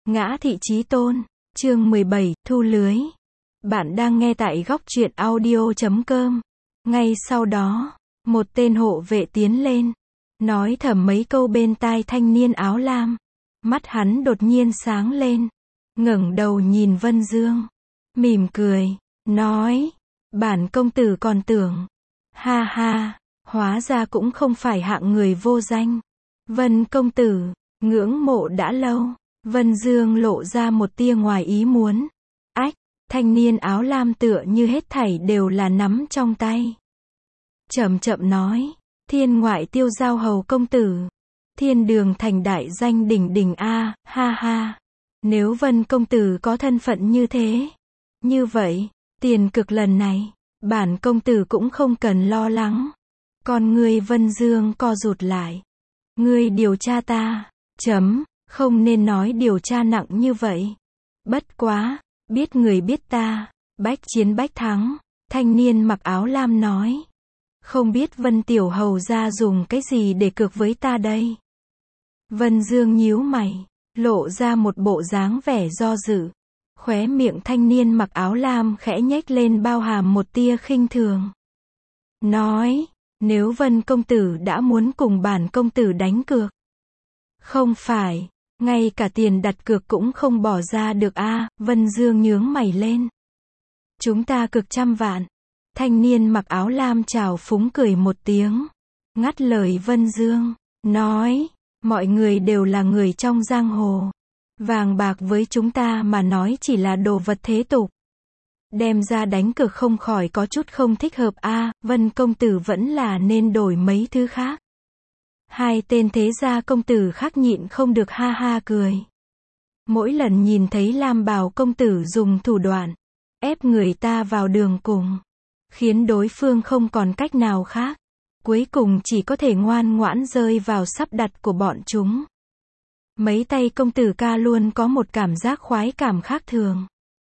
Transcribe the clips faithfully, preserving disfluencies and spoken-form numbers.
Ngã thị chí tôn, chương mười bảy, thu lưới. Bạn đang nghe tại góc truyện audio chấm com. Ngay sau đó, một tên hộ vệ tiến lên, nói thầm mấy câu bên tai thanh niên áo lam. Mắt hắn đột nhiên sáng lên, ngẩng đầu nhìn Vân Dương, mỉm cười, nói, bản công tử còn tưởng, ha ha, hóa ra cũng không phải hạng người vô danh. Vân công tử, ngưỡng mộ đã lâu. Vân Dương lộ ra một tia ngoài ý muốn. Ách, thanh niên áo lam tựa như hết thảy đều là nắm trong tay. Chậm chậm nói, thiên ngoại tiêu giao hầu công tử. Thiên đường thành đại danh đỉnh đỉnh a, ha ha. Nếu Vân công tử có thân phận như thế, như vậy, tiền cực lần này, bản công tử cũng không cần lo lắng. Còn ngươi Vân Dương co rụt lại. Ngươi điều tra ta, chấm. Không nên nói điều tra nặng như vậy. Bất quá, biết người biết ta, bách chiến bách thắng. Thanh niên mặc áo lam nói. Không biết Vân tiểu hầu ra dùng cái gì để cược với ta đây? Vân Dương nhíu mày, lộ ra một bộ dáng vẻ do dự. Khóe miệng thanh niên mặc áo lam khẽ nhếch lên bao hàm một tia khinh thường. Nói, nếu Vân công tử đã muốn cùng bản công tử đánh cược. Không phải. Ngay cả tiền đặt cược cũng không bỏ ra được a, à, Vân Dương nhướng mày lên. Chúng ta cực trăm vạn. Thanh niên mặc áo lam trào phúng cười một tiếng. Ngắt lời Vân Dương, nói, mọi người đều là người trong giang hồ. Vàng bạc với chúng ta mà nói chỉ là đồ vật thế tục. Đem ra đánh cược không khỏi có chút không thích hợp a, à, Vân công tử vẫn là nên đổi mấy thứ khác. Hai tên thế gia công tử khác nhịn không được ha ha cười. Mỗi lần nhìn thấy Lam Bào công tử dùng thủ đoạn ép người ta vào đường cùng, khiến đối phương không còn cách nào khác, cuối cùng chỉ có thể ngoan ngoãn rơi vào sắp đặt của bọn chúng. Mấy tay công tử ca luôn có một cảm giác khoái cảm khác thường.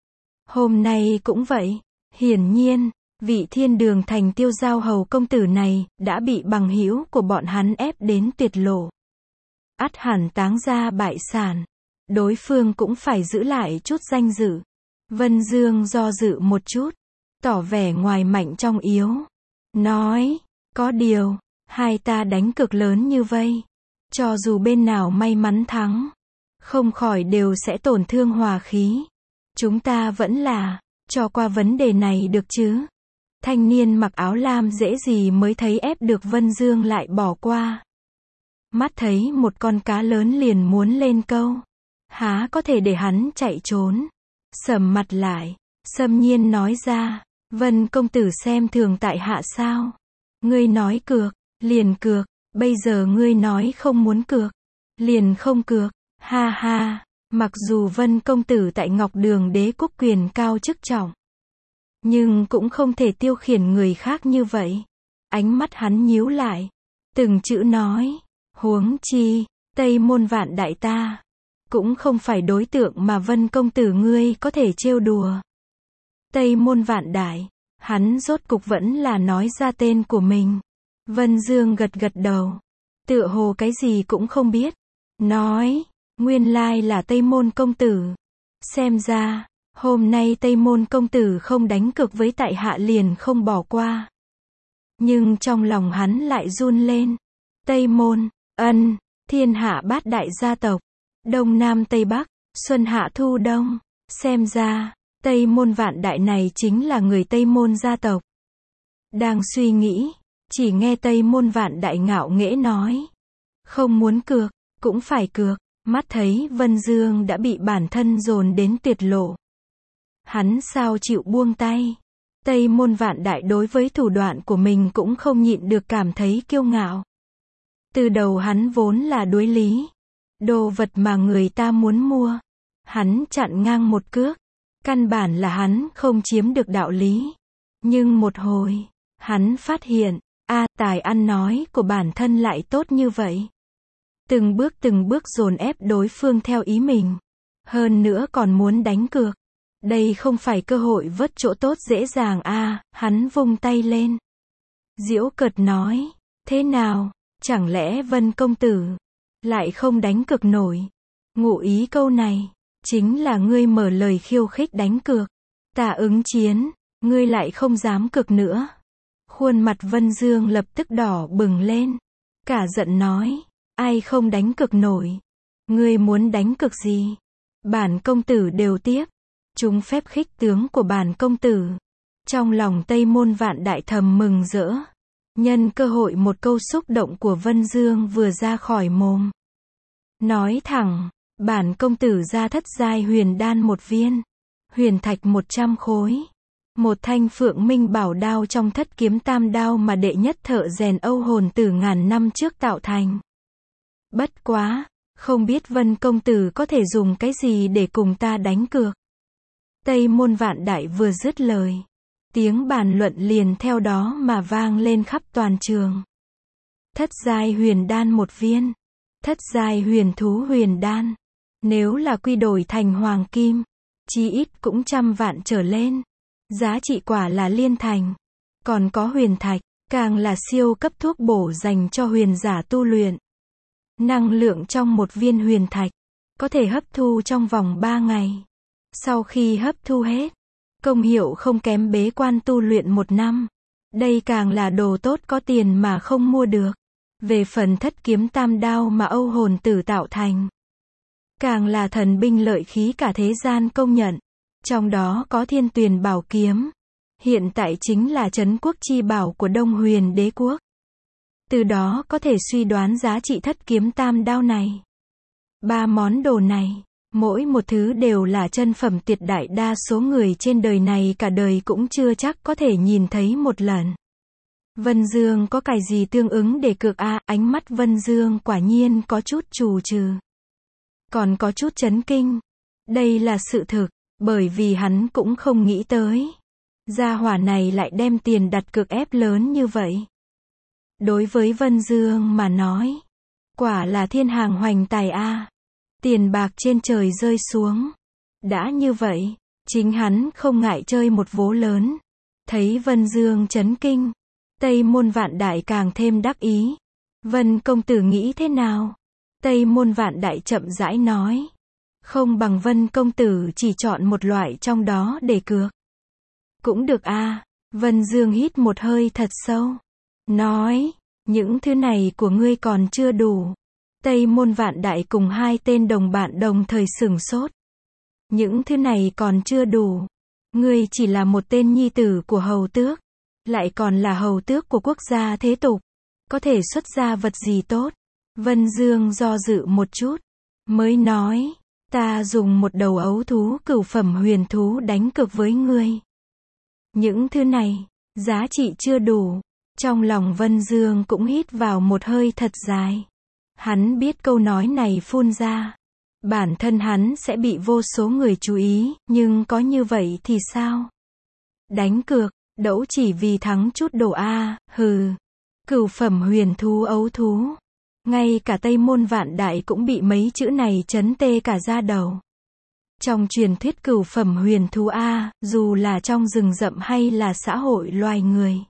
Hôm nay cũng vậy, hiển nhiên, vị thiên đường thành tiêu giao hầu công tử này, đã bị bằng hữu của bọn hắn ép đến tuyệt lộ. Ắt hẳn táng gia bại sản. Đối phương cũng phải giữ lại chút danh dự. Vân Dương do dự một chút, tỏ vẻ ngoài mạnh trong yếu. Nói, có điều, hai ta đánh cực lớn như vây. Cho dù bên nào may mắn thắng, không khỏi đều sẽ tổn thương hòa khí. Chúng ta vẫn là, cho qua vấn đề này được chứ. Thanh niên mặc áo lam dễ gì mới thấy ép được Vân Dương lại bỏ qua. Mắt thấy một con cá lớn liền muốn lên câu. Há có thể để hắn chạy trốn. Sầm mặt lại, Sâm Nhiên nói ra, Vân công tử xem thường tại hạ sao? Ngươi nói cược, liền cược, bây giờ ngươi nói không muốn cược, liền không cược, ha ha, mặc dù Vân công tử tại Ngọc Đường đế quốc quyền cao chức trọng, nhưng cũng không thể tiêu khiển người khác như vậy. Ánh mắt hắn nhíu lại, từng chữ nói, huống chi, Tây môn vạn đại ta, cũng không phải đối tượng mà Vân công tử ngươi có thể trêu đùa. Tây môn vạn đại, hắn rốt cục vẫn là nói ra tên của mình. Vân Dương gật gật đầu, tựa hồ cái gì cũng không biết. Nói, nguyên lai là Tây môn công tử. Xem ra, hôm nay Tây môn công tử không đánh cược với tại hạ liền không bỏ qua. Nhưng trong lòng hắn lại run lên. Tây môn, ân, thiên hạ bát đại gia tộc. Đông Nam Tây Bắc, Xuân Hạ Thu Đông. Xem ra, Tây môn vạn đại này chính là người Tây môn gia tộc. Đang suy nghĩ, chỉ nghe Tây môn vạn đại ngạo nghễ nói. Không muốn cược, cũng phải cược. Mắt thấy Vân Dương đã bị bản thân dồn đến tuyệt lộ. Hắn sao chịu buông tay. Tây môn vạn đại đối với thủ đoạn của mình cũng không nhịn được cảm thấy kiêu ngạo. Từ đầu hắn vốn là đối lý. Đồ vật mà người ta muốn mua, hắn chặn ngang một cước. Căn bản là hắn không chiếm được đạo lý. Nhưng một hồi, hắn phát hiện, a, tài ăn nói của bản thân lại tốt như vậy. Từng bước từng bước dồn ép đối phương theo ý mình. Hơn nữa còn muốn đánh cược. Đây không phải cơ hội vớt chỗ tốt dễ dàng a, à, hắn vung tay lên. Giễu cợt nói, thế nào, chẳng lẽ Vân công tử lại không đánh cược nổi? Ngụ ý câu này, chính là ngươi mở lời khiêu khích đánh cược. Ta ứng chiến, ngươi lại không dám cược nữa. Khuôn mặt Vân Dương lập tức đỏ bừng lên. Cả giận nói, ai không đánh cược nổi. Ngươi muốn đánh cược gì? Bản công tử đều tiếp. Chúng phép khích tướng của bản công tử. Trong lòng Tây Môn Vạn Đại thầm mừng rỡ. Nhân cơ hội một câu xúc động của Vân Dương vừa ra khỏi mồm. Nói thẳng, bản công tử ra thất giai huyền đan một viên. Huyền thạch một trăm khối. Một thanh Phượng Minh bảo đao trong thất kiếm tam đao mà đệ nhất thợ rèn Âu hồn tử ngàn năm trước tạo thành. Bất quá, không biết Vân công tử có thể dùng cái gì để cùng ta đánh cược. Tây Môn Vạn Đại vừa dứt lời. Tiếng bàn luận liền theo đó mà vang lên khắp toàn trường. Thất giai huyền đan một viên. Thất giai huyền thú huyền đan. Nếu là quy đổi thành hoàng kim, chí ít cũng trăm vạn trở lên. Giá trị quả là liên thành. Còn có huyền thạch, càng là siêu cấp thuốc bổ dành cho huyền giả tu luyện. Năng lượng trong một viên huyền thạch, có thể hấp thu trong vòng ba ngày. Sau khi hấp thu hết, công hiệu không kém bế quan tu luyện một năm. Đây càng là đồ tốt có tiền mà không mua được. Về phần thất kiếm tam đao mà Âu hồn tử tạo thành, càng là thần binh lợi khí cả thế gian công nhận. Trong đó có Thiên Tuyền Bảo Kiếm. Hiện tại chính là trấn quốc chi bảo của Đông Huyền Đế quốc. Từ đó có thể suy đoán giá trị thất kiếm tam đao này. Ba món đồ này, mỗi một thứ đều là chân phẩm tuyệt đại đa số người trên đời này cả đời cũng chưa chắc có thể nhìn thấy một lần. Vân Dương có cái gì tương ứng để cược a? À, ánh mắt Vân Dương quả nhiên có chút trù trừ. Còn có chút chấn kinh. Đây là sự thực, bởi vì hắn cũng không nghĩ tới. Gia hỏa này lại đem tiền đặt cược ép lớn như vậy. Đối với Vân Dương mà nói, quả là thiên hàng hoành tài a. À. Tiền bạc trên trời rơi xuống. Đã như vậy, chính hắn không ngại chơi một vố lớn. Thấy Vân Dương chấn kinh, Tây Môn Vạn Đại càng thêm đắc ý. Vân công tử nghĩ thế nào? Tây Môn Vạn Đại chậm rãi nói. Không bằng Vân công tử chỉ chọn một loại trong đó để cược. Cũng được a. À. Vân Dương hít một hơi thật sâu. Nói, những thứ này của ngươi còn chưa đủ. Tây Môn Vạn Đại cùng hai tên đồng bạn đồng thời sửng sốt. Những thứ này còn chưa đủ. Ngươi chỉ là một tên nhi tử của hầu tước. Lại còn là hầu tước của quốc gia thế tục. Có thể xuất ra vật gì tốt? Vân Dương do dự một chút. Mới nói, ta dùng một đầu ấu thú cửu phẩm huyền thú đánh cược với ngươi. Những thứ này, giá trị chưa đủ. Trong lòng Vân Dương cũng hít vào một hơi thật dài. Hắn biết câu nói này phun ra, bản thân hắn sẽ bị vô số người chú ý, nhưng có như vậy thì sao? Đánh cược, đẫu chỉ vì thắng chút đồ a, hừ. Cửu phẩm huyền thú ấu thú. Ngay cả Tây Môn Vạn Đại cũng bị mấy chữ này chấn tê cả da đầu. Trong truyền thuyết cửu phẩm huyền thú a, dù là trong rừng rậm hay là xã hội loài người,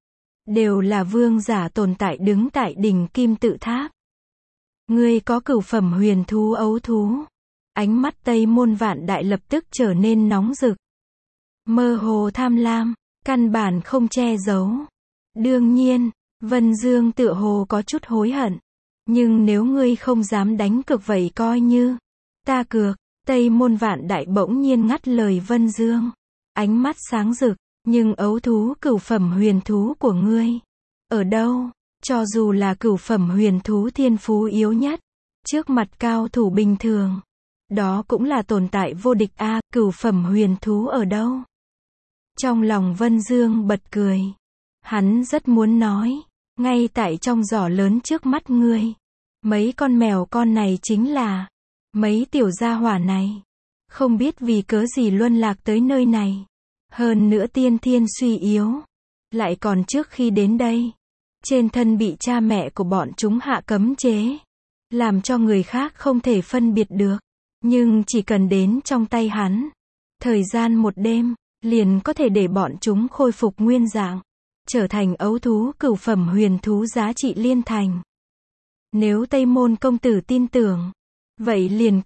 đều là vương giả tồn tại đứng tại đỉnh kim tự tháp. Ngươi có cửu phẩm huyền thú ấu thú. Ánh mắt Tây Môn Vạn Đại lập tức trở nên nóng rực. Mơ hồ tham lam, căn bản không che giấu. Đương nhiên, Vân Dương tựa hồ có chút hối hận. Nhưng nếu ngươi không dám đánh cược vậy coi như ta cược. Tây Môn Vạn Đại bỗng nhiên ngắt lời Vân Dương. Ánh mắt sáng rực, nhưng ấu thú cửu phẩm huyền thú của ngươi ở đâu? Cho dù là cửu phẩm huyền thú thiên phú yếu nhất, trước mặt cao thủ bình thường, đó cũng là tồn tại vô địch a, à, cửu phẩm huyền thú ở đâu? Trong lòng Vân Dương bật cười. Hắn rất muốn nói, ngay tại trong giỏ lớn trước mắt ngươi. Mấy con mèo con này chính là, mấy tiểu gia hỏa này, không biết vì cớ gì luân lạc tới nơi này. Hơn nữa tiên thiên suy yếu, lại còn trước khi đến đây, trên thân bị cha mẹ của bọn chúng hạ cấm chế, làm cho người khác không thể phân biệt được. Nhưng chỉ cần đến trong tay hắn, thời gian một đêm, liền có thể để bọn chúng khôi phục nguyên dạng, trở thành ấu thú cửu phẩm huyền thú giá trị liên thành. Nếu Tây Môn công tử tin tưởng, vậy liền cược.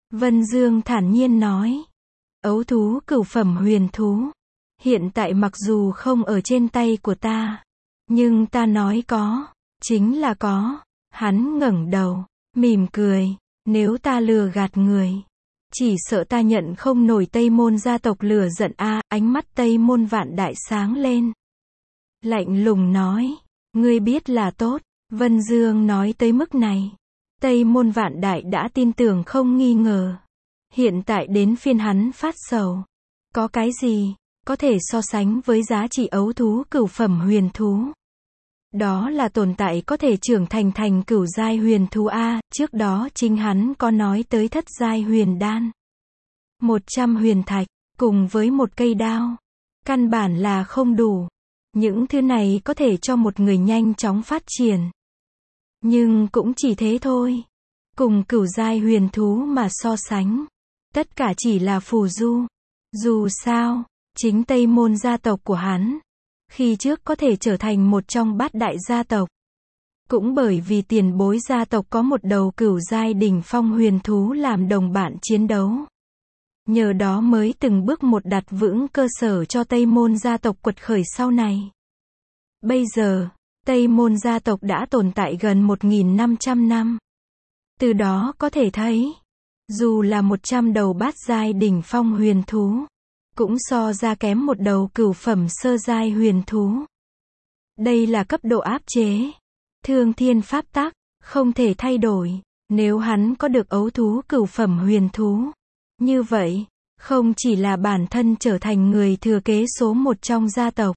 Vân Dương thản nhiên nói. Ấu thú cửu phẩm huyền thú. Hiện tại mặc dù không ở trên tay của ta. Nhưng ta nói có. Chính là có. Hắn ngẩng đầu. Mỉm cười. Nếu ta lừa gạt người. Chỉ sợ ta nhận không nổi Tây Môn gia tộc lửa giận a. Ánh mắt Tây Môn Vạn Đại sáng lên. Lạnh lùng nói. Ngươi biết là tốt. Vân Dương nói tới mức này. Tây Môn Vạn Đại đã tin tưởng không nghi ngờ. Hiện tại đến phiên hắn phát sầu. Có cái gì có thể so sánh với giá trị ấu thú cửu phẩm huyền thú? Đó là tồn tại có thể trưởng thành thành cửu giai huyền thú a. Trước đó chính hắn có nói tới thất giai huyền đan. Một trăm huyền thạch, cùng với một cây đao. Căn bản là không đủ. Những thứ này có thể cho một người nhanh chóng phát triển. Nhưng cũng chỉ thế thôi. Cùng cửu giai huyền thú mà so sánh. Tất cả chỉ là phù du. Dù sao, chính Tây Môn gia tộc của hắn. Khi trước có thể trở thành một trong bát đại gia tộc. Cũng bởi vì tiền bối gia tộc có một đầu cửu giai đỉnh phong huyền thú làm đồng bạn chiến đấu. Nhờ đó mới từng bước một đặt vững cơ sở cho Tây Môn gia tộc quật khởi sau này. Bây giờ, Tây Môn gia tộc đã tồn tại gần một nghìn năm trăm năm. Từ đó có thể thấy, dù là một trăm đầu bát giai đỉnh phong huyền thú, cũng so ra kém một đầu cửu phẩm sơ giai huyền thú. Đây là cấp độ áp chế. Thương thiên pháp tắc, không thể thay đổi. Nếu hắn có được ấu thú cửu phẩm huyền thú. Như vậy, không chỉ là bản thân trở thành người thừa kế số một trong gia tộc.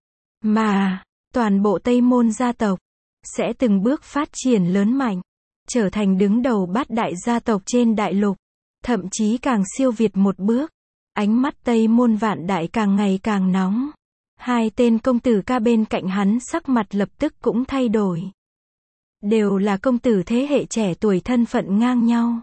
Mà, toàn bộ Tây Môn gia tộc, sẽ từng bước phát triển lớn mạnh. Trở thành đứng đầu bát đại gia tộc trên đại lục. Thậm chí càng siêu việt một bước. Ánh mắt Tây Môn Vạn Đại càng ngày càng nóng. Hai tên công tử ca bên cạnh hắn sắc mặt lập tức cũng thay đổi. Đều là công tử thế hệ trẻ tuổi thân phận ngang nhau.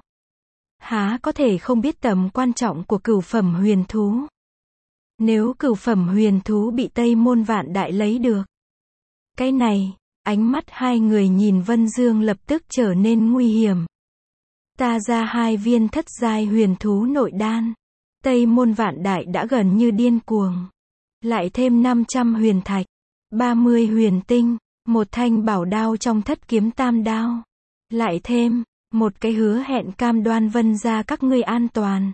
Há có thể không biết tầm quan trọng của cửu phẩm huyền thú. Nếu cửu phẩm huyền thú bị Tây Môn Vạn Đại lấy được. Cái này, ánh mắt hai người nhìn Vân Dương lập tức trở nên nguy hiểm. Ta ra hai viên thất giai huyền thú nội đan. Tây Môn Vạn Đại đã gần như điên cuồng. Lại thêm năm trăm huyền thạch, ba mươi huyền tinh, một thanh bảo đao trong thất kiếm tam đao. Lại thêm, một cái hứa hẹn cam đoan Vân gia các ngươi an toàn.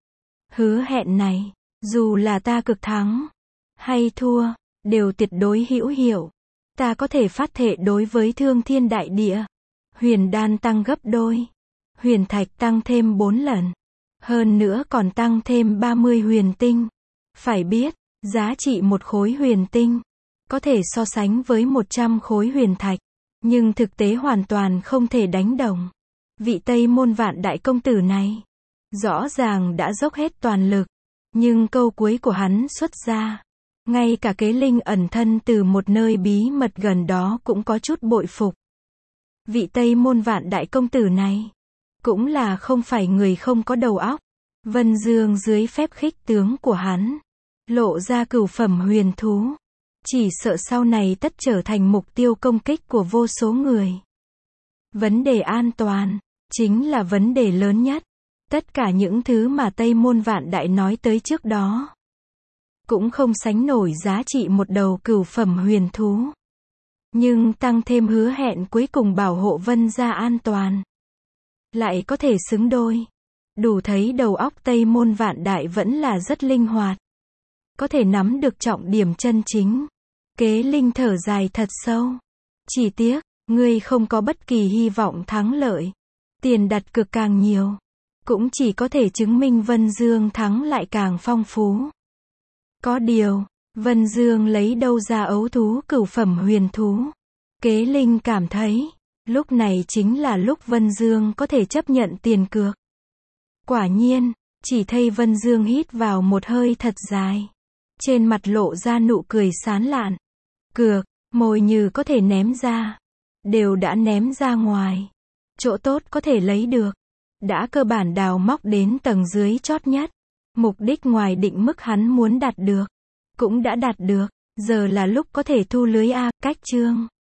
Hứa hẹn này, dù là ta cực thắng, hay thua, đều tuyệt đối hữu hiệu. Ta có thể phát thệ đối với thương thiên đại địa. Huyền đan tăng gấp đôi. Huyền thạch tăng thêm bốn lần. Hơn nữa còn tăng thêm ba mươi huyền tinh. Phải biết, giá trị một khối huyền tinh có thể so sánh với một trăm khối huyền thạch. Nhưng thực tế hoàn toàn không thể đánh đồng. Vị Tây Môn Vạn Đại công tử này, rõ ràng đã dốc hết toàn lực. Nhưng câu cuối của hắn xuất ra. Ngay cả kế linh ẩn thân từ một nơi bí mật gần đó cũng có chút bội phục. Vị Tây Môn Vạn Đại công tử này, cũng là không phải người không có đầu óc. Vân Dương dưới phép khích tướng của hắn, lộ ra cửu phẩm huyền thú. Chỉ sợ sau này tất trở thành mục tiêu công kích của vô số người. Vấn đề an toàn, chính là vấn đề lớn nhất. Tất cả những thứ mà Tây Môn Vạn Đại nói tới trước đó, cũng không sánh nổi giá trị một đầu cửu phẩm huyền thú. Nhưng tăng thêm hứa hẹn cuối cùng bảo hộ Vân gia an toàn, lại có thể xứng đôi. Đủ thấy đầu óc Tây Môn Vạn Đại vẫn là rất linh hoạt. Có thể nắm được trọng điểm chân chính. Kế linh thở dài thật sâu. Chỉ tiếc, ngươi không có bất kỳ hy vọng thắng lợi. Tiền đặt cược càng nhiều, cũng chỉ có thể chứng minh Vân Dương thắng lại càng phong phú. Có điều, Vân Dương lấy đâu ra ấu thú cửu phẩm huyền thú. Kế linh cảm thấy, lúc này chính là lúc Vân Dương có thể chấp nhận tiền cược. Quả nhiên, chỉ thấy Vân Dương hít vào một hơi thật dài. Trên mặt lộ ra nụ cười sán lạn. Cược, mồi như có thể ném ra. Đều đã ném ra ngoài. Chỗ tốt có thể lấy được. Đã cơ bản đào móc đến tầng dưới chót nhất. Mục đích ngoài định mức hắn muốn đạt được. Cũng đã đạt được. Giờ là lúc có thể thu lưới A, cách chương.